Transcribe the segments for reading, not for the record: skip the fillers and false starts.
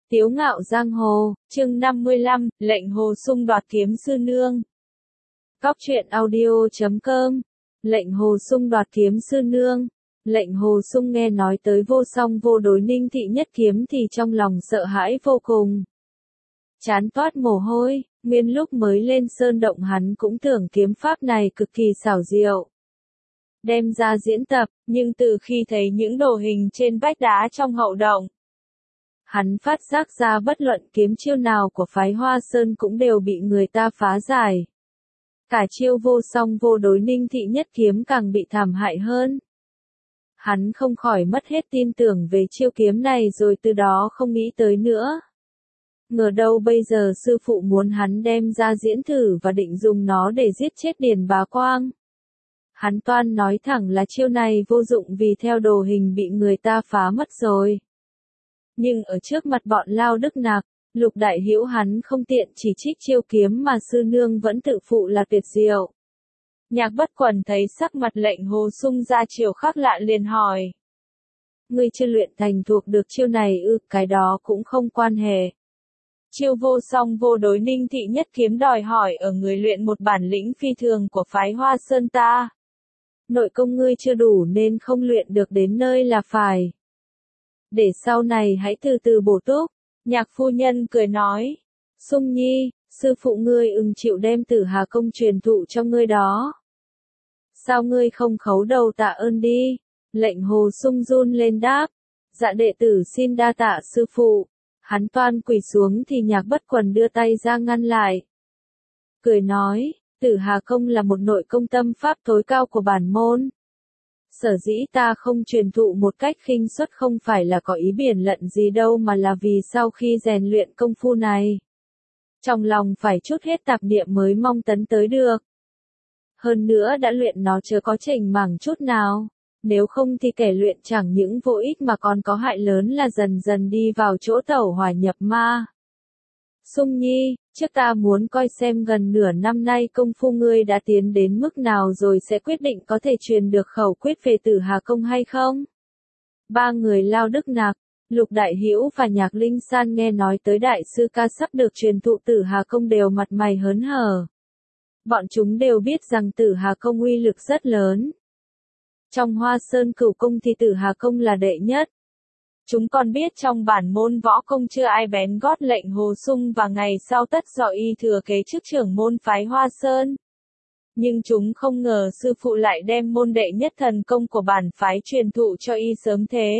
Tiếu ngạo giang hồ, chương 55, lệnh Hồ Sung đoạt kiếm sư nương. Cóc truyện audio.com. Lệnh Hồ Sung đoạt kiếm sư nương. Lệnh Hồ Sung nghe nói tới vô song vô đối Ninh Thị Nhất Kiếm thì trong lòng sợ hãi vô cùng. Chán toát mồ hôi, nguyên lúc mới lên sơn động hắn cũng tưởng kiếm pháp này cực kỳ xảo diệu. Đem ra diễn tập, nhưng từ khi thấy những đồ hình trên vách đá trong hậu động, hắn phát giác ra bất luận kiếm chiêu nào của phái Hoa Sơn cũng đều bị người ta phá giải. Cả chiêu vô song vô đối Ninh Thị Nhất Kiếm càng bị thảm hại hơn. Hắn không khỏi mất hết tin tưởng về chiêu kiếm này rồi từ đó không nghĩ tới nữa. Ngờ đâu bây giờ sư phụ muốn hắn đem ra diễn thử và định dùng nó để giết chết Điền Bá Quang. Hắn toan nói thẳng là chiêu này vô dụng vì theo đồ hình bị người ta phá mất rồi. Nhưng ở trước mặt bọn Lao Đức Nạc, Lục Đại Hữu hắn không tiện chỉ trích chiêu kiếm mà sư nương vẫn tự phụ là tuyệt diệu. Nhạc Bất Quần thấy sắc mặt lệnh Hồ Sung ra chiều khác lạ liền hỏi. Ngươi chưa luyện thành thuộc được chiêu này ư? Cái đó cũng không quan hệ. Chiêu vô song vô đối Ninh Thị Nhất Kiếm đòi hỏi ở người luyện một bản lĩnh phi thường của phái Hoa Sơn ta. Nội công ngươi chưa đủ nên không luyện được đến nơi là phải. Để sau này hãy từ từ bổ túc. Nhạc phu nhân cười nói. Sung Nhi, sư phụ ngươi chịu đem Tử Hà Công truyền thụ cho ngươi đó. Sao ngươi không khấu đầu tạ ơn đi? Lệnh Hồ Sung run lên đáp. Dạ đệ tử xin đa tạ sư phụ. Hắn toan quỳ xuống thì Nhạc Bất Quần đưa tay ra ngăn lại. Cười nói, Tử Hà Công là một nội công tâm pháp tối cao của bản môn. Sở dĩ ta không truyền thụ một cách khinh suất không phải là có ý biển lận gì đâu mà là vì sau khi rèn luyện công phu này, trong lòng phải trút hết tạp niệm mới mong tấn tới được. Hơn nữa đã luyện nó chưa có chỉnh mảng chút nào, nếu không thì kẻ luyện chẳng những vô ích mà còn có hại lớn là dần dần đi vào chỗ tẩu hỏa nhập ma. Sung Nhi, trước ta muốn coi xem gần nửa năm nay công phu ngươi đã tiến đến mức nào rồi sẽ quyết định có thể truyền được khẩu quyết về Tử Hà Công hay không. Ba người Lao Đức Nạc, Lục Đại Hữu và Nhạc Linh San nghe nói tới đại sư ca sắp được truyền thụ Tử Hà Công đều mặt mày hớn hở. Bọn chúng đều biết rằng Tử Hà Công uy lực rất lớn. Trong Hoa Sơn Cửu Công thì Tử Hà Công là đệ nhất. Chúng còn biết trong bản môn võ công chưa ai bén gót lệnh Hồ Sung và ngày sau tất do y thừa kế chức trưởng môn phái Hoa Sơn. Nhưng chúng không ngờ sư phụ lại đem môn đệ nhất thần công của bản phái truyền thụ cho y sớm thế.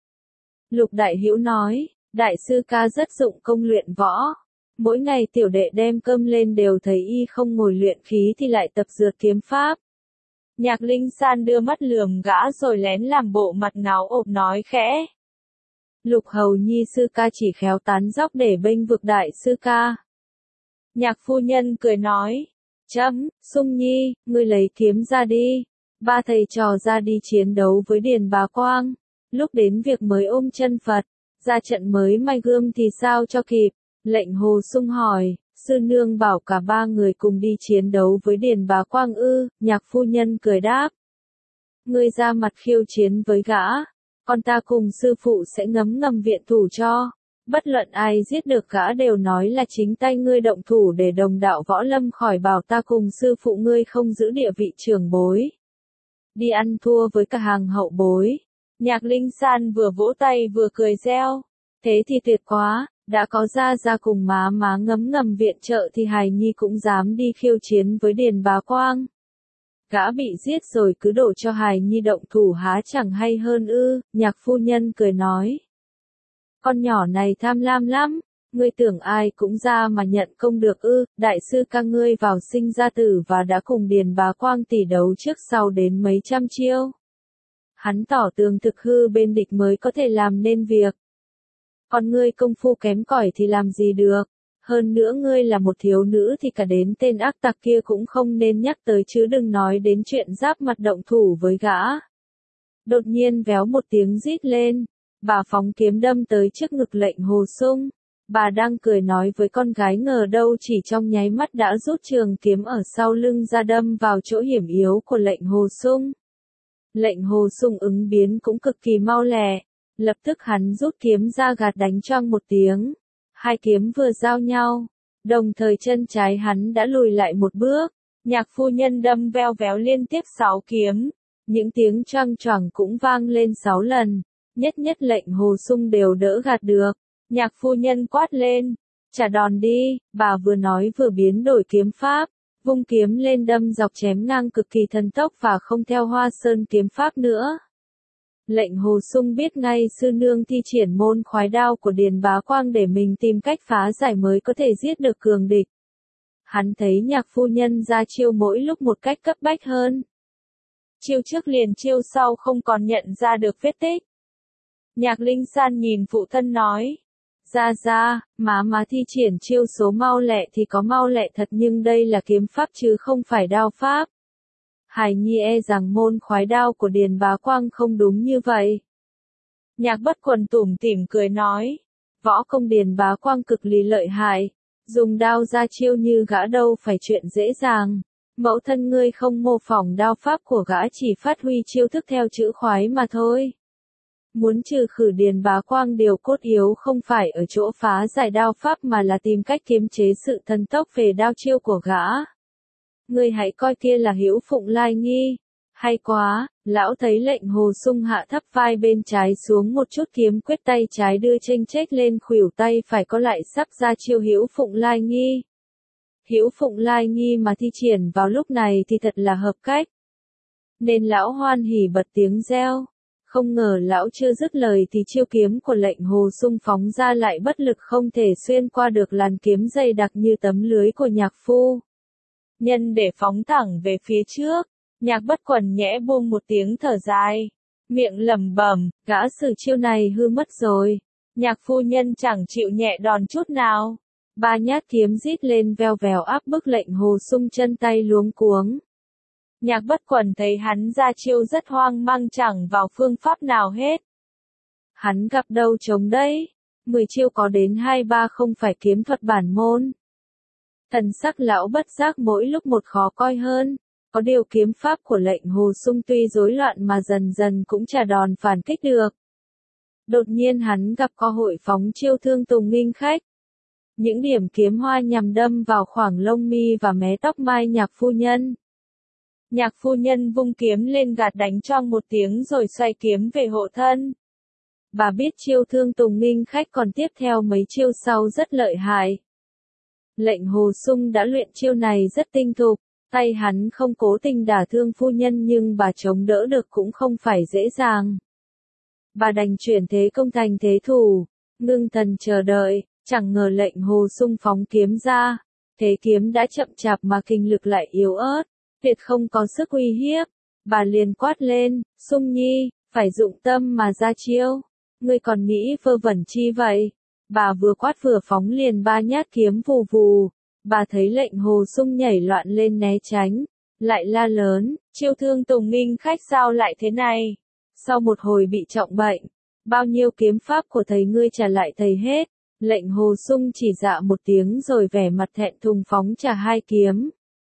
Lục Đại Hữu nói, đại sư ca rất dụng công luyện võ. Mỗi ngày tiểu đệ đem cơm lên đều thấy y không ngồi luyện khí thì lại tập dượt kiếm pháp. Nhạc Linh San đưa mắt lườm gã rồi lén làm bộ mặt ngáo ộp nói khẽ. Lục Hầu Nhi sư ca chỉ khéo tán dóc để bênh vực đại sư ca. Nhạc phu nhân cười nói. Chấm, Sung Nhi, ngươi lấy kiếm ra đi. Ba thầy trò ra đi chiến đấu với Điền Bá Quang. Lúc đến việc mới ôm chân Phật, ra trận mới may gươm thì sao cho kịp. Lệnh Hồ Sung hỏi, sư nương bảo cả ba người cùng đi chiến đấu với Điền Bá Quang ư? Nhạc phu nhân cười đáp. Ngươi ra mặt khiêu chiến với gã. Còn ta cùng sư phụ sẽ ngấm ngầm viện thủ cho. Bất luận ai giết được gã đều nói là chính tay ngươi động thủ để đồng đạo võ lâm khỏi bảo ta cùng sư phụ ngươi không giữ địa vị trưởng bối. Đi ăn thua với cả hàng hậu bối. Nhạc Linh San vừa vỗ tay vừa cười reo. Thế thì tuyệt quá, đã có ra cùng má ngấm ngầm viện trợ thì hài nhi cũng dám đi khiêu chiến với Điền Bá Quang. Gã bị giết rồi cứ đổ cho hài nhi động thủ há chẳng hay hơn ư? Nhạc phu nhân cười nói. Con nhỏ này tham lam lắm, ngươi tưởng ai cũng ra mà nhận công được ư? Đại sư ca ngươi vào sinh ra tử và đã cùng Điền Bá Quang tỷ đấu trước sau đến mấy trăm chiêu. Hắn tỏ tường thực hư bên địch mới có thể làm nên việc. Còn ngươi công phu kém cỏi thì làm gì được? Hơn nữa ngươi là một thiếu nữ thì cả đến tên ác tặc kia cũng không nên nhắc tới chứ đừng nói đến chuyện giáp mặt động thủ với gã. Đột nhiên véo một tiếng rít lên, bà phóng kiếm đâm tới trước ngực lệnh Hồ Sung. Bà đang cười nói với con gái ngờ đâu chỉ trong nháy mắt đã rút trường kiếm ở sau lưng ra đâm vào chỗ hiểm yếu của lệnh Hồ Sung. Lệnh Hồ Sung ứng biến cũng cực kỳ mau lẹ, lập tức hắn rút kiếm ra gạt đánh choang một tiếng. Hai kiếm vừa giao nhau, đồng thời chân trái hắn đã lùi lại một bước. Nhạc phu nhân đâm veo véo liên tiếp 6 kiếm, những tiếng choang choảng cũng vang lên 6 lần, nhất nhất lệnh Hồ Sung đều đỡ gạt được. Nhạc phu nhân quát lên, trả đòn đi, bà vừa nói vừa biến đổi kiếm pháp, vung kiếm lên đâm dọc chém ngang cực kỳ thần tốc và không theo Hoa Sơn kiếm pháp nữa. Lệnh Hồ Sung biết ngay sư nương thi triển môn khoái đao của Điền Bá Quang để mình tìm cách phá giải mới có thể giết được cường địch. Hắn thấy nhạc phu nhân ra chiêu mỗi lúc một cách cấp bách hơn. Chiêu trước liền chiêu sau không còn nhận ra được vết tích. Nhạc Linh San nhìn phụ thân nói. Ra, má thi triển chiêu số mau lẹ thì có mau lẹ thật nhưng đây là kiếm pháp chứ không phải đao pháp. Hải Nhi e rằng môn khoái đao của Điền Bá Quang không đúng như vậy. Nhạc Bất Quần tủm tỉm cười nói. Võ công Điền Bá Quang cực lý lợi hại. Dùng đao ra chiêu như gã đâu phải chuyện dễ dàng. Mẫu thân ngươi không mô phỏng đao pháp của gã chỉ phát huy chiêu thức theo chữ khoái mà thôi. Muốn trừ khử Điền Bá Quang điều cốt yếu không phải ở chỗ phá giải đao pháp mà là tìm cách kiềm chế sự thần tốc về đao chiêu của gã. Ngươi hãy coi kia là Hữu Phụng Lai Nghi. Hay quá, lão thấy lệnh Hồ Sung hạ thấp vai bên trái xuống một chút kiếm quyết tay trái đưa chênh chếch lên khuỷu tay phải có lại sắp ra chiêu Hữu Phụng Lai Nghi. Hữu Phụng Lai Nghi mà thi triển vào lúc này thì thật là hợp cách. Nên lão hoan hỉ bật tiếng reo. Không ngờ lão chưa dứt lời thì chiêu kiếm của lệnh Hồ Sung phóng ra lại bất lực không thể xuyên qua được làn kiếm dày đặc như tấm lưới của nhạc phu nhân để phóng thẳng về phía trước. Nhạc Bất Quần nhẽ buông một tiếng thở dài, miệng lẩm bẩm, gã sử chiêu này hư mất rồi. Nhạc phu nhân chẳng chịu nhẹ đòn chút nào. 3 nhát kiếm rít lên veo vèo áp bức lệnh Hồ Sung chân tay luống cuống. Nhạc Bất Quần thấy hắn ra chiêu rất hoang mang chẳng vào phương pháp nào hết. Hắn gặp đâu trống đấy. 10 chiêu có đến 2-3 không phải kiếm thuật bản môn. Thần sắc lão bất giác mỗi lúc một khó coi hơn. Có điều kiếm pháp của lệnh Hồ Sung tuy rối loạn mà dần dần cũng trả đòn phản kích được. Đột nhiên hắn gặp cơ hội phóng chiêu Thương Tùng Nghinh Khách. Những điểm kiếm hoa nhằm đâm vào khoảng lông mi và mé tóc mai nhạc phu nhân. Nhạc phu nhân vung kiếm lên gạt đánh choang một tiếng rồi xoay kiếm về hộ thân. Bà biết chiêu Thương Tùng Nghinh Khách còn tiếp theo mấy chiêu sau rất lợi hại. Lệnh Hồ Sung đã luyện chiêu này rất tinh thục, tay hắn không cố tình đả thương phu nhân nhưng bà chống đỡ được cũng không phải dễ dàng. Bà đành chuyển thế công thành thế thủ, ngưng thần chờ đợi, chẳng ngờ lệnh Hồ Sung phóng kiếm ra. Thế kiếm đã chậm chạp mà kinh lực lại yếu ớt, tuyệt không có sức uy hiếp. Bà liền quát lên, Sung Nhi, phải dụng tâm mà ra chiêu. Ngươi còn nghĩ vơ vẩn chi vậy? Bà vừa quát vừa phóng liền 3 nhát kiếm vù vù. Bà thấy lệnh Hồ Sung nhảy loạn lên né tránh, lại la lớn, chiêu Thương Tùng Nghinh Khách sao lại thế này? Sau một hồi bị trọng bệnh, bao nhiêu kiếm pháp của thầy ngươi trả lại thầy hết. Lệnh Hồ Sung chỉ dạ một tiếng rồi vẻ mặt thẹn thùng phóng trả 2 kiếm.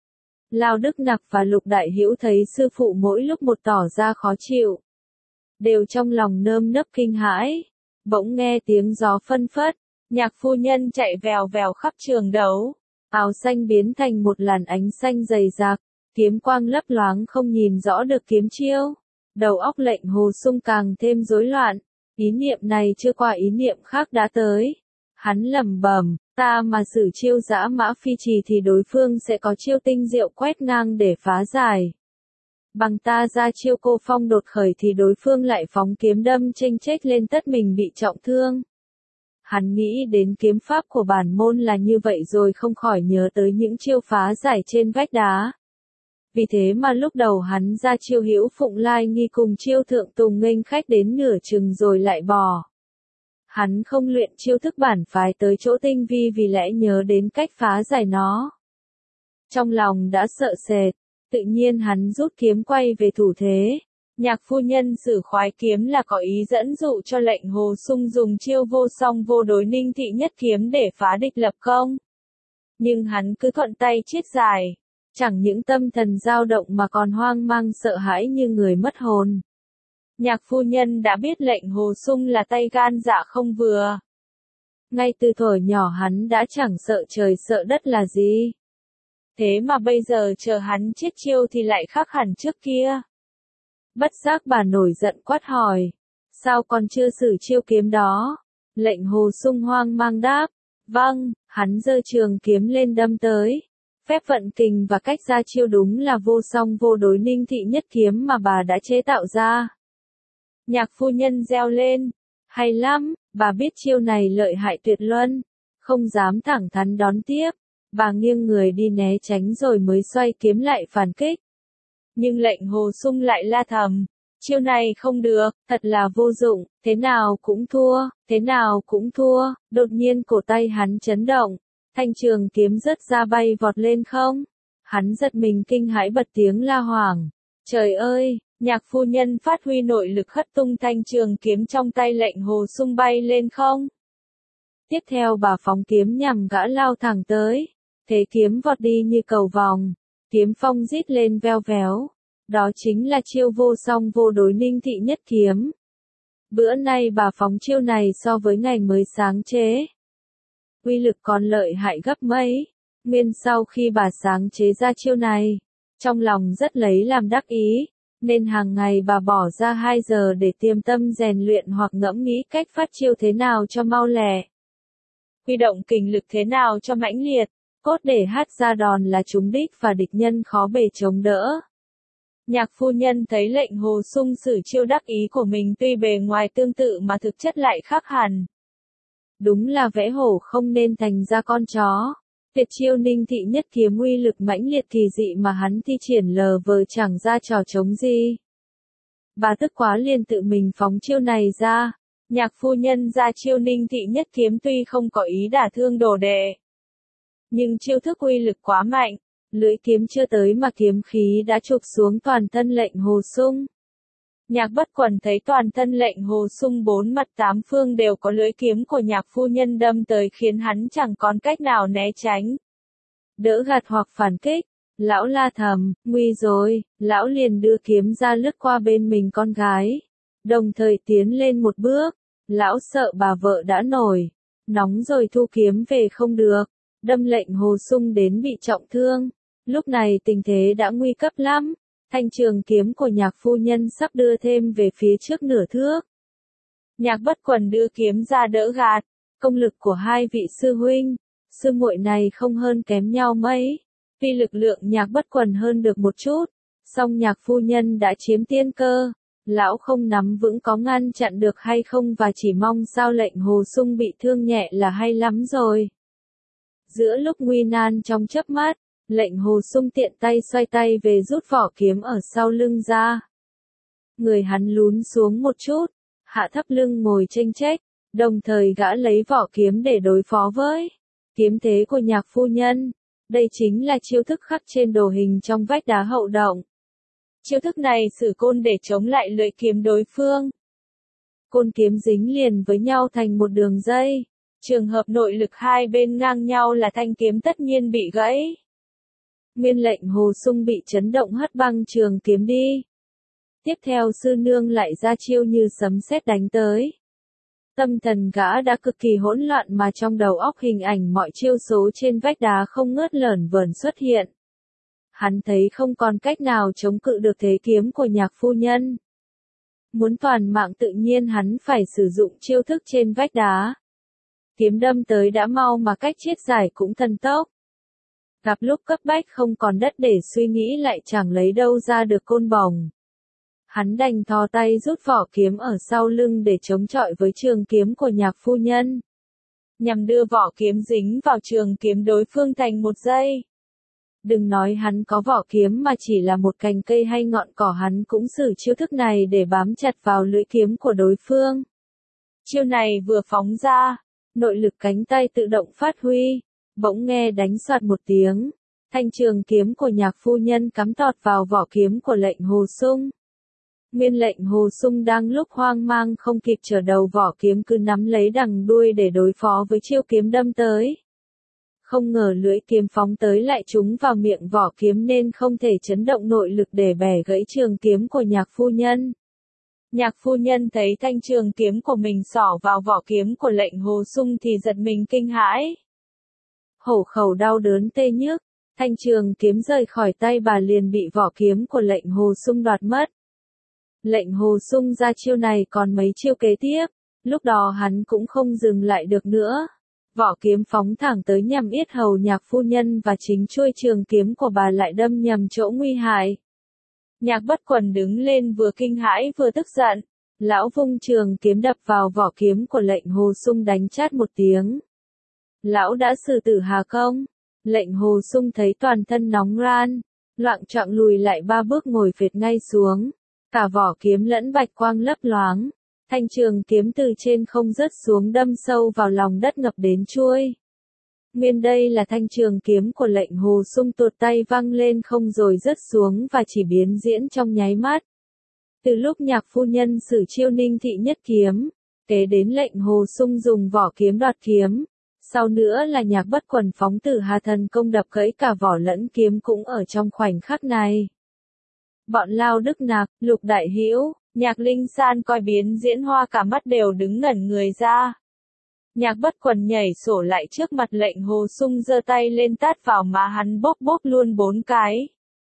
Lao Đức Nặc và Lục Đại Hữu thấy sư phụ mỗi lúc một tỏ ra khó chịu, đều trong lòng nơm nớp kinh hãi. Bỗng nghe tiếng gió phân phất, nhạc phu nhân chạy vèo vèo khắp trường đấu, áo xanh biến thành một làn ánh xanh dày dạc, kiếm quang lấp loáng không nhìn rõ được kiếm chiêu. Đầu óc lệnh Hồ Sung càng thêm rối loạn, ý niệm này chưa qua ý niệm khác đã tới. Hắn lẩm bẩm, ta mà sử chiêu dã mã phi trì thì đối phương sẽ có chiêu tinh diệu quét ngang để phá giải. Bằng ta ra chiêu cô phong đột khởi thì đối phương lại phóng kiếm đâm chênh chếch lên tất mình bị trọng thương. Hắn nghĩ đến kiếm pháp của bản môn là như vậy rồi không khỏi nhớ tới những chiêu phá giải trên vách đá. Vì thế mà lúc đầu hắn ra chiêu Hữu Phụng Lai Nghi cùng chiêu Thượng Tùng Nghênh Khách đến nửa chừng rồi lại bỏ. Hắn không luyện chiêu thức bản phái tới chỗ tinh vi vì lẽ nhớ đến cách phá giải nó. Trong lòng đã sợ sệt, tự nhiên hắn rút kiếm quay về thủ thế. Nhạc phu nhân sử khoái kiếm là có ý dẫn dụ cho lệnh Hồ Sung dùng chiêu vô song vô đối Ninh Thị Nhất kiếm để phá địch lập công. Nhưng hắn cứ thuận tay chiết dài, chẳng những tâm thần dao động mà còn hoang mang sợ hãi như người mất hồn. Nhạc phu nhân đã biết lệnh Hồ Sung là tay gan dạ không vừa. Ngay từ thuở nhỏ hắn đã chẳng sợ trời sợ đất là gì. Thế mà bây giờ chờ hắn chết chiêu thì lại khác hẳn trước kia. Bất giác bà nổi giận quát hỏi. Sao còn chưa xử chiêu kiếm đó? Lệnh Hồ Sung hoang mang đáp. Vâng, hắn giơ trường kiếm lên đâm tới. Phép vận kình và cách ra chiêu đúng là vô song vô đối Ninh Thị Nhất Kiếm mà bà đã chế tạo ra. Nhạc phu nhân reo lên. Hay lắm, bà biết chiêu này lợi hại tuyệt luân. Không dám thẳng thắn đón tiếp. Bà nghiêng người đi né tránh rồi mới xoay kiếm lại phản kích. Nhưng lệnh Hồ Sung lại la thầm. Chiêu này không được, thật là vô dụng, thế nào cũng thua, thế nào cũng thua. Đột nhiên cổ tay hắn chấn động. Thanh trường kiếm rớt ra bay vọt lên không. Hắn giật mình kinh hãi bật tiếng la hoảng. Trời ơi, nhạc phu nhân phát huy nội lực hất tung thanh trường kiếm trong tay lệnh Hồ Sung bay lên không. Tiếp theo bà phóng kiếm nhằm gã lao thẳng tới. Thế kiếm vọt đi như cầu vòng. Kiếm phong rít lên veo véo. Đó chính là chiêu vô song vô đối Ninh Thị Nhất Kiếm. Bữa nay bà phóng chiêu này so với ngày mới sáng chế. Uy lực còn lợi hại gấp mấy. Nguyên sau khi bà sáng chế ra chiêu này, trong lòng rất lấy làm đắc ý, nên hàng ngày bà bỏ ra 2 giờ để tiềm tâm rèn luyện hoặc ngẫm nghĩ cách phát chiêu thế nào cho mau lẹ. Huy động kình lực thế nào cho mãnh liệt, cốt để hát ra đòn là trúng đích và địch nhân khó bề chống đỡ. Nhạc phu nhân thấy lệnh Hồ Sung sử chiêu đắc ý của mình tuy bề ngoài tương tự mà thực chất lại khác hẳn. Đúng là vẽ hổ không nên thành ra con chó. Tuyệt chiêu Ninh Thị Nhất Kiếm uy lực mãnh liệt kỳ dị mà hắn thi triển lờ vờ chẳng ra trò trống gì. Bà tức quá liền tự mình phóng chiêu này ra. Nhạc phu nhân ra chiêu Ninh Thị Nhất Kiếm tuy không có ý đả thương đồ đệ, nhưng chiêu thức uy lực quá mạnh. Lưỡi kiếm chưa tới mà kiếm khí đã chụp xuống toàn thân lệnh Hồ Sung. Nhạc Bất Quần thấy toàn thân lệnh Hồ Sung 4 mặt 8 phương đều có lưỡi kiếm của nhạc phu nhân đâm tới khiến hắn chẳng còn cách nào né tránh, đỡ gạt hoặc phản kích. Lão la thầm, nguy rồi, lão liền đưa kiếm ra lướt qua bên mình con gái. Đồng thời tiến lên một bước, lão sợ bà vợ đã nổi nóng rồi thu kiếm về không được, đâm lệnh Hồ Sung đến bị trọng thương. Lúc này tình thế đã nguy cấp lắm, thanh trường kiếm của nhạc phu nhân sắp đưa thêm về phía trước nửa thước. Nhạc Bất Quần đưa kiếm ra đỡ gạt, công lực của hai vị sư huynh, sư muội này không hơn kém nhau mấy. Tuy lực lượng nhạc Bất Quần hơn được một chút, song nhạc phu nhân đã chiếm tiên cơ, lão không nắm vững có ngăn chặn được hay không và chỉ mong sao lệnh Hồ Sung bị thương nhẹ là hay lắm rồi. Giữa lúc nguy nan trong chớp mắt, lệnh Hồ Sung tiện tay xoay tay về rút vỏ kiếm ở sau lưng ra. Người hắn lún xuống một chút, hạ thấp lưng ngồi chênh chếch, đồng thời gã lấy vỏ kiếm để đối phó với kiếm thế của nhạc phu nhân. Đây chính là chiêu thức khắc trên đồ hình trong vách đá hậu động. Chiêu thức này sử côn để chống lại lưỡi kiếm đối phương. Côn kiếm dính liền với nhau thành một đường dây. Trường hợp nội lực hai bên ngang nhau là thanh kiếm tất nhiên bị gãy. Nguyên lệnh Hồ Sung bị chấn động hất băng trường kiếm đi. Tiếp theo sư nương lại ra chiêu như sấm sét đánh tới. Tâm thần gã đã cực kỳ hỗn loạn mà trong đầu óc hình ảnh mọi chiêu số trên vách đá không ngớt lởn vởn xuất hiện. Hắn thấy không còn cách nào chống cự được thế kiếm của nhạc phu nhân. Muốn toàn mạng tự nhiên hắn phải sử dụng chiêu thức trên vách đá. Kiếm đâm tới đã mau mà cách chiết giải cũng thần tốc. Gặp lúc cấp bách không còn đất để suy nghĩ lại chẳng lấy đâu ra được côn bổng. Hắn đành thò tay rút vỏ kiếm ở sau lưng để chống chọi với trường kiếm của nhạc phu nhân. Nhằm đưa vỏ kiếm dính vào trường kiếm đối phương thành một dây. Đừng nói hắn có vỏ kiếm mà chỉ là một cành cây hay ngọn cỏ hắn cũng sử chiêu thức này để bám chặt vào lưỡi kiếm của đối phương. Chiêu này vừa phóng ra, nội lực cánh tay tự động phát huy, bỗng nghe đánh soạt một tiếng. Thanh trường kiếm của nhạc phu nhân cắm tọt vào vỏ kiếm của lệnh Hồ Sung. Nguyên lệnh Hồ Sung đang lúc hoang mang không kịp trở đầu vỏ kiếm cứ nắm lấy đằng đuôi để đối phó với chiêu kiếm đâm tới. Không ngờ lưỡi kiếm phóng tới lại trúng vào miệng vỏ kiếm nên không thể chấn động nội lực để bẻ gãy trường kiếm của nhạc phu nhân. Nhạc phu nhân thấy thanh trường kiếm của mình xỏ vào vỏ kiếm của lệnh Hồ Sung thì giật mình kinh hãi. Hổ khẩu đau đớn tê nhức, thanh trường kiếm rời khỏi tay bà liền bị vỏ kiếm của lệnh Hồ Sung đoạt mất. Lệnh Hồ Sung ra chiêu này còn mấy chiêu kế tiếp, lúc đó hắn cũng không dừng lại được nữa. Vỏ kiếm phóng thẳng tới nhằm yết hầu nhạc phu nhân và chính chuôi trường kiếm của bà lại đâm nhầm chỗ nguy hại. Nhạc Bất Quần đứng lên vừa kinh hãi vừa tức giận, lão vung trường kiếm đập vào vỏ kiếm của lệnh Hồ Sung đánh chát một tiếng. Lão đã xử tử hà không? Lệnh Hồ Sung thấy toàn thân nóng ran, loạng choạng lùi lại 3 bước ngồi phệt ngay xuống. Cả vỏ kiếm lẫn bạch quang lấp loáng. Thanh trường kiếm từ trên không rớt xuống đâm sâu vào lòng đất ngập đến chuôi. Nguyên đây là thanh trường kiếm của lệnh Hồ Sung tuột tay văng lên không rồi rớt xuống và chỉ biến diễn trong nháy mắt. Từ lúc nhạc phu nhân sử chiêu ninh thị nhất kiếm, kế đến lệnh Hồ Sung dùng vỏ kiếm đoạt kiếm. Sau nữa là Nhạc Bất Quần phóng tử hà thần công đập gãy cả vỏ lẫn kiếm cũng ở trong khoảnh khắc này. Bọn Lao Đức Nạc, Lục Đại Hữu, Nhạc Linh San coi biến diễn hoa cả mắt đều đứng ngẩn người ra. Nhạc Bất Quần nhảy sổ lại trước mặt lệnh Hồ Sung giơ tay lên tát vào má hắn bóp bóp luôn 4 cái.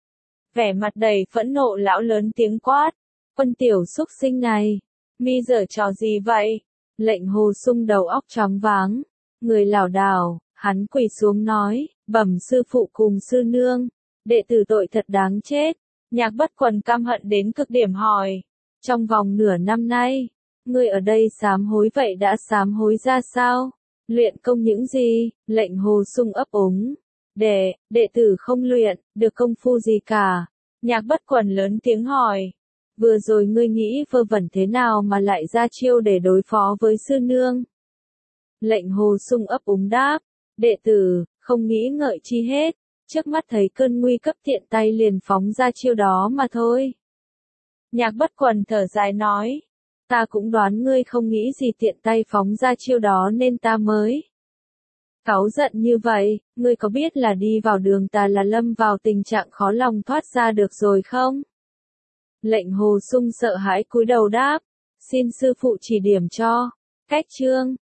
Vẻ mặt đầy phẫn nộ lão lớn tiếng quát. Quân tiểu xúc sinh này, mi giở trò gì vậy? Lệnh Hồ Sung đầu óc choáng váng. Người lảo đảo, hắn quỳ xuống nói, bẩm sư phụ cùng sư nương, đệ tử tội thật đáng chết. Nhạc Bất Quần căm hận đến cực điểm hỏi, trong vòng nửa năm nay, ngươi ở đây sám hối vậy đã sám hối ra sao? Luyện công những gì? Lệnh Hồ Sung ấp úng, đệ tử không luyện, được công phu gì cả. Nhạc Bất Quần lớn tiếng hỏi, vừa rồi ngươi nghĩ vơ vẩn thế nào mà lại ra chiêu để đối phó với sư nương? Lệnh Hồ Sung ấp úng đáp, đệ tử, không nghĩ ngợi chi hết, trước mắt thấy cơn nguy cấp tiện tay liền phóng ra chiêu đó mà thôi. Nhạc Bất Quần thở dài nói, ta cũng đoán ngươi không nghĩ gì tiện tay phóng ra chiêu đó nên ta mới cáu giận như vậy, ngươi có biết là đi vào đường ta là lâm vào tình trạng khó lòng thoát ra được rồi không? Lệnh Hồ Sung sợ hãi cúi đầu đáp, xin sư phụ chỉ điểm cho. Cách chương